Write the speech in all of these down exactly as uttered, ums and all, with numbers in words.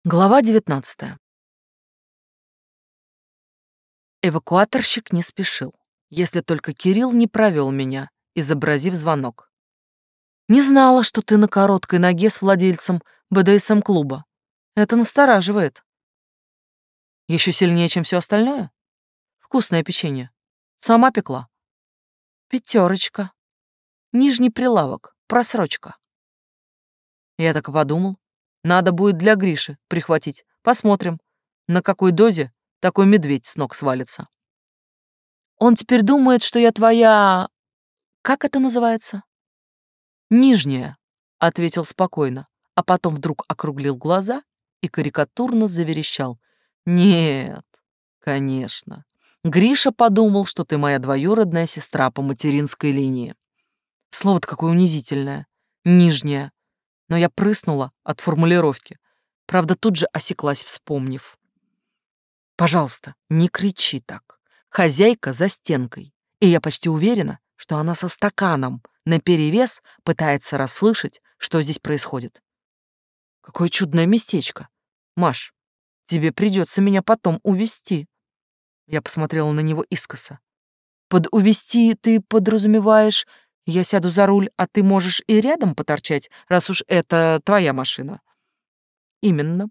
Глава девятнадцатая. Эвакуаторщик не спешил, если только Кирилл не провел меня, изобразив звонок. Не знала, что ты на короткой ноге с владельцем бэ дэ эс эм-клуба. Это настораживает. Еще сильнее, чем все остальное? Вкусное печенье. Сама пекла. Пятерочка. Нижний прилавок. Просрочка. Я так и подумал. Надо будет для Гриши прихватить. Посмотрим, на какой дозе такой медведь с ног свалится. Он теперь думает, что я твоя... Как это называется? Нижняя, ответил спокойно, а потом вдруг округлил глаза и карикатурно заверещал. Нет, конечно. Гриша подумал, что ты моя двоюродная сестра по материнской линии. Слово-то какое унизительное. Нижняя. Но я прыснула от формулировки. Правда, тут же осеклась, вспомнив. Пожалуйста, не кричи так. Хозяйка за стенкой, и я почти уверена, что она со стаканом наперевес пытается расслышать, что здесь происходит. Какое чудное местечко. Маш, тебе придется меня потом увезти. Я посмотрела на него искоса. Под увезти ты подразумеваешь, я сяду за руль, а ты можешь и рядом поторчать, раз уж это твоя машина? Именно.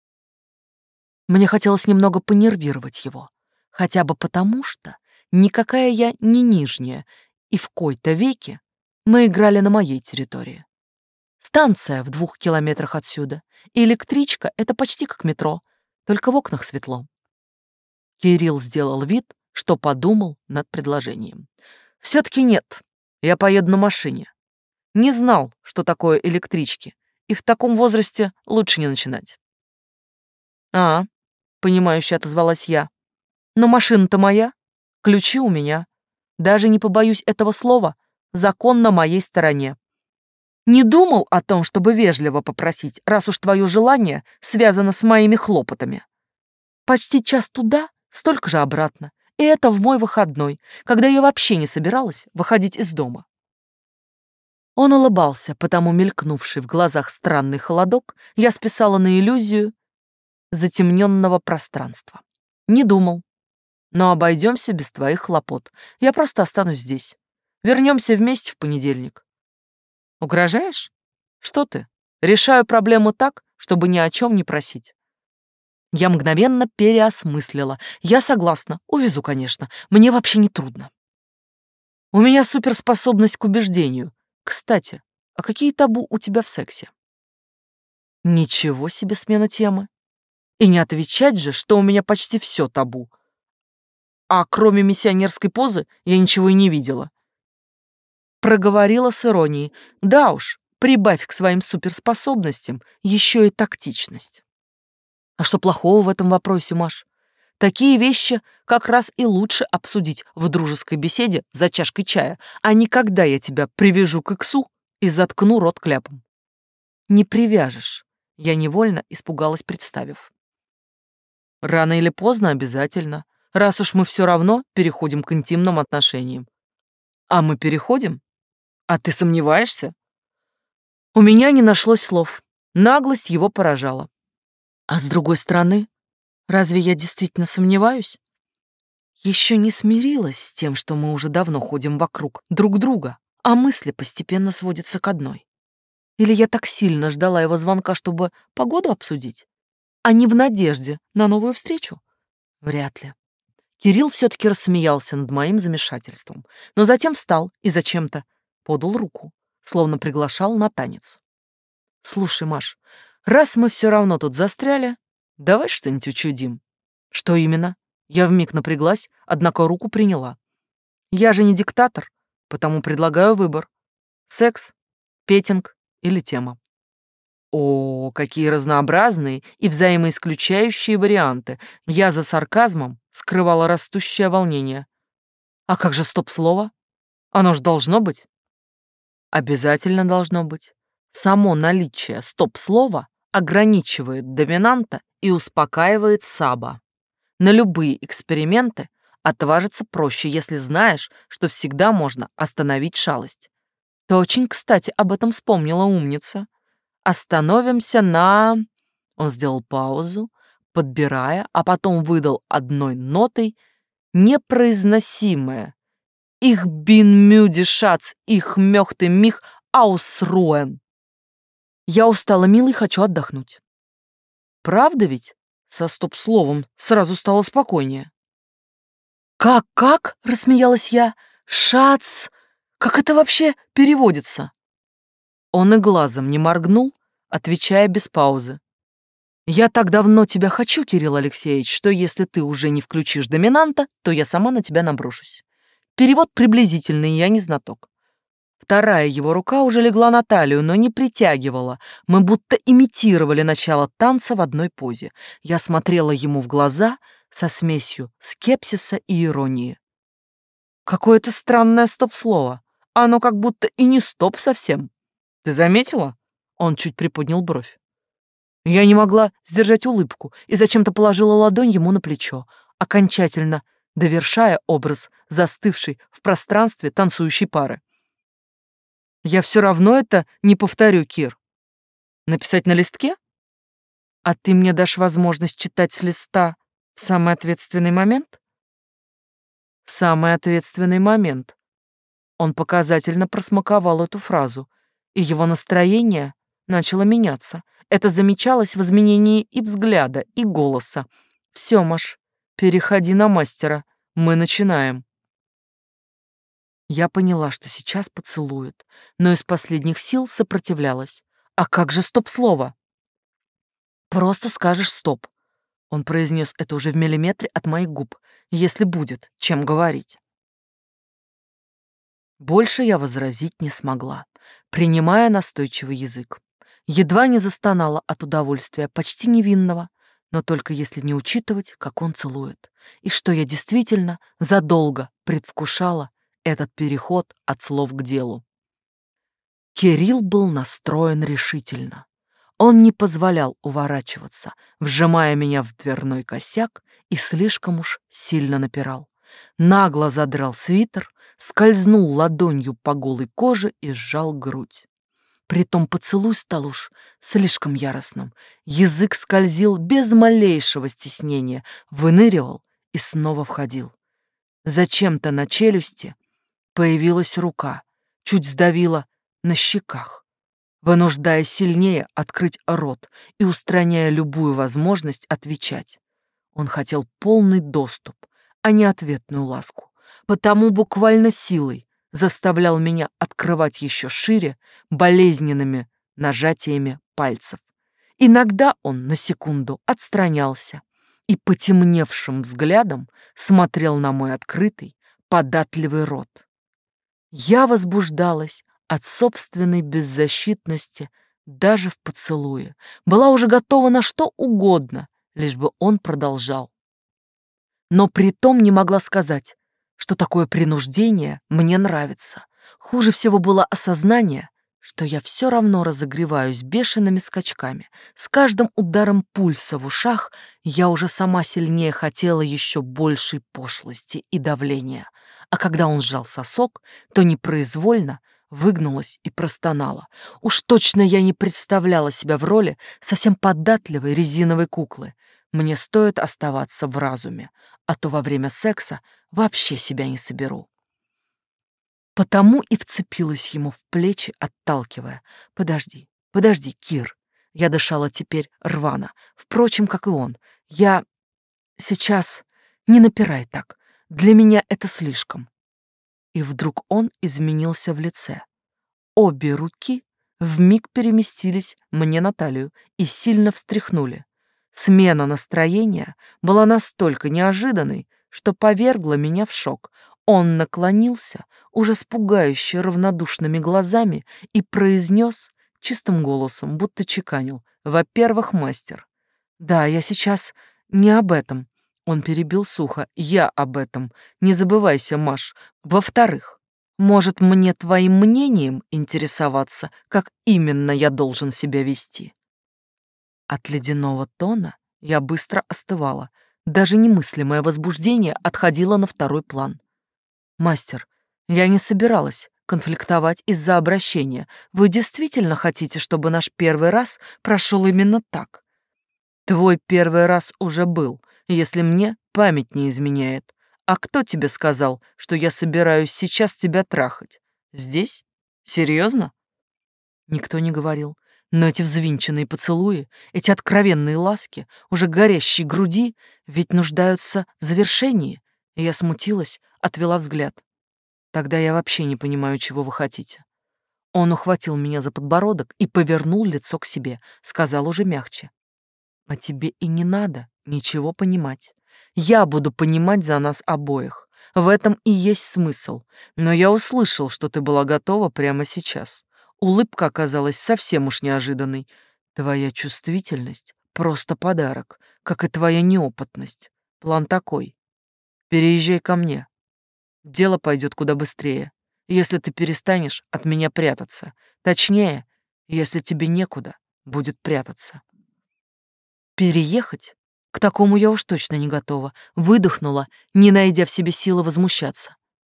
Мне хотелось немного понервировать его, хотя бы потому, что никакая я не нижняя, и в кои-то веки мы играли на моей территории. Станция в двух километрах отсюда, и электричка — это почти как метро, только в окнах светло. Кирилл сделал вид, что подумал над предложением. Все-таки нет, я поеду на машине. Не знал, что такое электрички, и в таком возрасте лучше не начинать. А, понимающе отозвалась я. Но машина-то моя, ключи у меня. Даже не побоюсь этого слова, закон на моей стороне. Не думал о том, чтобы вежливо попросить, раз уж твое желание связано с моими хлопотами. Почти час туда, столько же обратно. И это в мой выходной, когда я вообще не собиралась выходить из дома. Он улыбался, потому мелькнувший в глазах странный холодок я списала на иллюзию затемненного пространства. Не думал. Но обойдемся без твоих хлопот. Я просто останусь здесь. Вернемся вместе в понедельник. Угрожаешь? Что ты? Решаю проблему так, чтобы ни о чем не просить. Я мгновенно переосмыслила. Я согласна. Увезу, конечно. Мне вообще не трудно. У меня суперспособность к убеждению. Кстати, а какие табу у тебя в сексе? Ничего себе смена темы. И не отвечать же, что у меня почти все табу. А кроме миссионерской позы я ничего и не видела. Проговорила с иронией. Да уж, прибавь к своим суперспособностям еще и тактичность. А что плохого в этом вопросе, Маш? Такие вещи как раз и лучше обсудить в дружеской беседе за чашкой чая, а не когда я тебя привяжу к иксу и заткну рот кляпом. Не привяжешь. Я невольно испугалась, представив. Рано или поздно обязательно, раз уж мы все равно переходим к интимным отношениям. А мы переходим? А ты сомневаешься? У меня не нашлось слов. Наглость его поражала. А с другой стороны, разве я действительно сомневаюсь? Еще не смирилась с тем, что мы уже давно ходим вокруг друг друга, а мысли постепенно сводятся к одной. Или я так сильно ждала его звонка, чтобы погоду обсудить, а не в надежде на новую встречу? Вряд ли. Кирилл все-таки рассмеялся над моим замешательством, но затем встал и зачем-то подал руку, словно приглашал на танец. «Слушай, Маш, раз мы все равно тут застряли, давай что-нибудь учудим». «Что именно?» Я вмиг напряглась, однако руку приняла. «Я же не диктатор, потому предлагаю выбор. Секс, петинг или тема». О, какие разнообразные и взаимоисключающие варианты. Я за сарказмом скрывала растущее волнение. А как же стоп-слово? Оно ж должно быть. Обязательно должно быть. Само наличие стоп-слова ограничивает доминанта и успокаивает саба. На любые эксперименты отважиться проще, если знаешь, что всегда можно остановить шалость. Ты очень, кстати, об этом вспомнила, умница. Остановимся на... Он сделал паузу, подбирая, а потом выдал одной нотой непроизносимое. «Ich bin müde, Schatz, ich möchte mich ausruhen». Я устала, милый, хочу отдохнуть. Правда ведь? Со стоп-словом сразу стало спокойнее. «Как-как?» — рассмеялась я. «Шац! Как это вообще переводится?» Он и глазом не моргнул, отвечая без паузы. «Я так давно тебя хочу, Кирилл Алексеевич, что если ты уже не включишь доминанта, то я сама на тебя наброшусь». Перевод приблизительный, я не знаток. Вторая его рука уже легла на талию, но не притягивала. Мы будто имитировали начало танца в одной позе. Я смотрела ему в глаза со смесью скепсиса и иронии. Какое-то странное стоп-слово. Оно как будто и не стоп совсем. Ты заметила? Он чуть приподнял бровь. Я не могла сдержать улыбку и зачем-то положила ладонь ему на плечо, окончательно довершая образ застывшей в пространстве танцующей пары. Я все равно это не повторю, Кир. Написать на листке? А ты мне дашь возможность читать с листа в самый ответственный момент? В самый ответственный момент. Он показательно просмаковал эту фразу, и его настроение начало меняться. Это замечалось в изменении и взгляда, и голоса. Все, Маш, переходи на мастера. Мы начинаем. Я поняла, что сейчас поцелует, но из последних сил сопротивлялась. А как же стоп-слово? Просто скажешь «стоп». Он произнес это уже в миллиметре от моих губ, если будет, чем говорить. Больше я возразить не смогла, принимая настойчивый язык. Едва не застонала от удовольствия, почти невинного, но только если не учитывать, как он целует, и что я действительно задолго предвкушала этот переход от слов к делу. Кирилл был настроен решительно. Он не позволял уворачиваться, вжимая меня в дверной косяк и слишком уж сильно напирал. Нагло задрал свитер, скользнул ладонью по голой коже и сжал грудь. Притом поцелуй стал уж слишком яростным. Язык скользил без малейшего стеснения, выныривал и снова входил. Зачем-то на челюсти появилась рука, чуть сдавила на щеках, вынуждая сильнее открыть рот и устраняя любую возможность отвечать. Он хотел полный доступ, а не ответную ласку, потому буквально силой заставлял меня открывать еще шире болезненными нажатиями пальцев. Иногда он на секунду отстранялся и потемневшим взглядом смотрел на мой открытый, податливый рот. Я возбуждалась от собственной беззащитности даже в поцелуе, была уже готова на что угодно, лишь бы он продолжал. Но притом не могла сказать, что такое принуждение мне нравится. Хуже всего было осознание, что я все равно разогреваюсь бешеными скачками. С каждым ударом пульса в ушах я уже сама сильнее хотела еще большей пошлости и давления. А когда он сжал сосок, то непроизвольно выгнулась и простонала. Уж точно я не представляла себя в роли совсем податливой резиновой куклы. Мне стоит оставаться в разуме, а то во время секса вообще себя не соберу. Потому и вцепилась ему в плечи, отталкивая. «Подожди, подожди, Кир». Я дышала теперь рвано, впрочем, как и он. «Я... сейчас... не напирай так. Для меня это слишком». И вдруг он изменился в лице. Обе руки вмиг переместились мне на талию и сильно встряхнули. Смена настроения была настолько неожиданной, что повергла меня в шок. Он наклонился, уже с пугающе равнодушными глазами, и произнес чистым голосом, будто чеканил: «Во-первых, мастер». «Да, я сейчас не об этом». Он перебил сухо: «Я об этом. Не забывайся, Маш. Во-вторых, может, мне твоим мнением интересоваться, как именно я должен себя вести?» От ледяного тона я быстро остывала. Даже немыслимое возбуждение отходило на второй план. «Мастер, я не собиралась конфликтовать из-за обращения. Вы действительно хотите, чтобы наш первый раз прошел именно так?» Твой первый раз уже был, если мне память не изменяет. А кто тебе сказал, что я собираюсь сейчас тебя трахать? Здесь? Серьезно? Никто не говорил. Но эти взвинченные поцелуи, эти откровенные ласки, уже горящие груди, ведь нуждаются в завершении. И я смутилась, отвела взгляд. Тогда я вообще не понимаю, чего вы хотите. Он ухватил меня за подбородок и повернул лицо к себе, сказал уже мягче. А тебе и не надо ничего понимать. Я буду понимать за нас обоих. В этом и есть смысл. Но я услышал, что ты была готова прямо сейчас. Улыбка оказалась совсем уж неожиданной. Твоя чувствительность — просто подарок, как и твоя неопытность. План такой. Переезжай ко мне. Дело пойдет куда быстрее, если ты перестанешь от меня прятаться. Точнее, если тебе некуда будет прятаться. Переехать? К такому я уж точно не готова. Выдохнула, не найдя в себе силы возмущаться.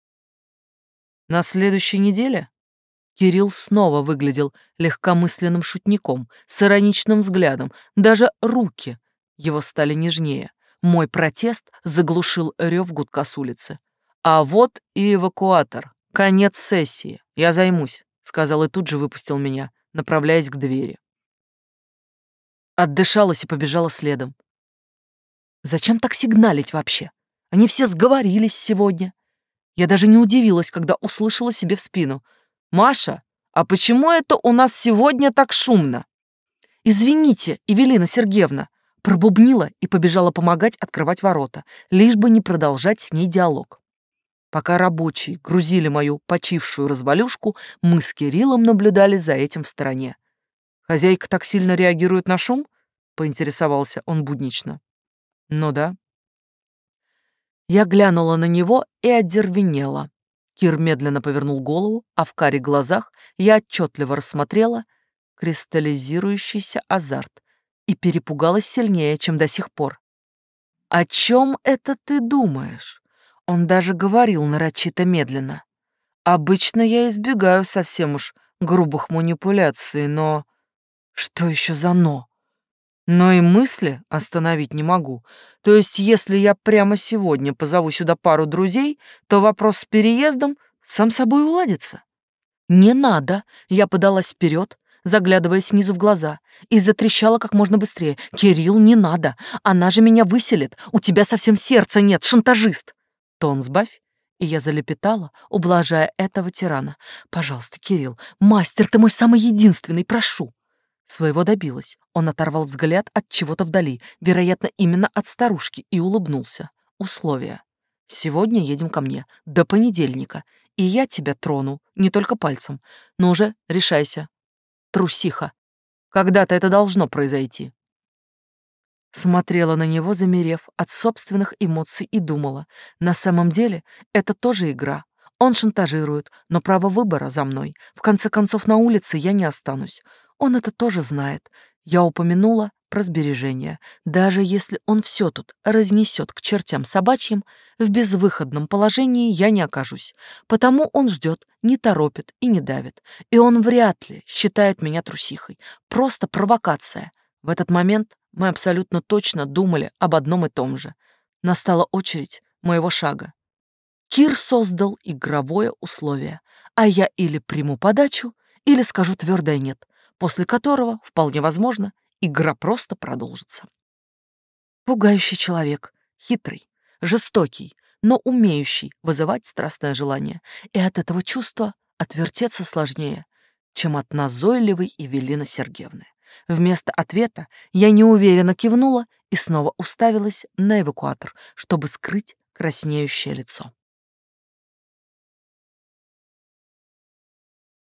На следующей неделе Кирилл снова выглядел легкомысленным шутником, с ироничным взглядом. Даже руки его стали нежнее. Мой протест заглушил рев гудка с улицы. «А вот и эвакуатор. Конец сессии. Я займусь», — сказал и тут же выпустил меня, направляясь к двери. Отдышалась и побежала следом. Зачем так сигналить вообще? Они все сговорились сегодня. Я даже не удивилась, когда услышала себе в спину. «Маша, а почему это у нас сегодня так шумно?» «Извините, Эвелина Сергеевна», пробубнила и побежала помогать открывать ворота, лишь бы не продолжать с ней диалог. Пока рабочие грузили мою почившую развалюшку, мы с Кириллом наблюдали за этим в стороне. «Хозяйка так сильно реагирует на шум?» — поинтересовался он буднично. «Ну да». Я глянула на него и одервенела. Кир медленно повернул голову, а в карих глазах я отчетливо рассмотрела кристаллизирующийся азарт и перепугалась сильнее, чем до сих пор. «О чем это ты думаешь?» Он даже говорил нарочито медленно. «Обычно я избегаю совсем уж грубых манипуляций, но...» «Что еще за «но»?» Но и мысли остановить не могу. То есть, если я прямо сегодня позову сюда пару друзей, то вопрос с переездом сам собой уладится. Не надо. Я подалась вперед, заглядывая снизу в глаза, и затрещала как можно быстрее. Кирилл, не надо. Она же меня выселит. У тебя совсем сердца нет, шантажист. Тон сбавь. И я залепетала, ублажая этого тирана. Пожалуйста, Кирилл, мастер, ты мой самый единственный, прошу. Своего добилась. Он оторвал взгляд от чего-то вдали, вероятно, именно от старушки, и улыбнулся. Условия. Сегодня едем ко мне, до понедельника, и я тебя трону, не только пальцем. Но уже решайся. Трусиха. Когда-то это должно произойти. Смотрела на него, замерев от собственных эмоций, и думала, на самом деле это тоже игра. Он шантажирует, но право выбора за мной. В конце концов, на улице я не останусь. Он это тоже знает. Я упомянула про сбережения. Даже если он все тут разнесет к чертям собачьим, в безвыходном положении я не окажусь. Потому он ждет, не торопит и не давит. И он вряд ли считает меня трусихой. Просто провокация. В этот момент мы абсолютно точно думали об одном и том же. Настала очередь моего шага. Кир создал игровое условие, а я или приму подачу, или скажу твердое «нет», после которого, вполне возможно, игра просто продолжится. Пугающий человек, хитрый, жестокий, но умеющий вызывать страстное желание, и от этого чувства отвертеться сложнее, чем от назойливой Эвелины Сергеевны. Вместо ответа я неуверенно кивнула и снова уставилась на эвакуатор, чтобы скрыть краснеющее лицо.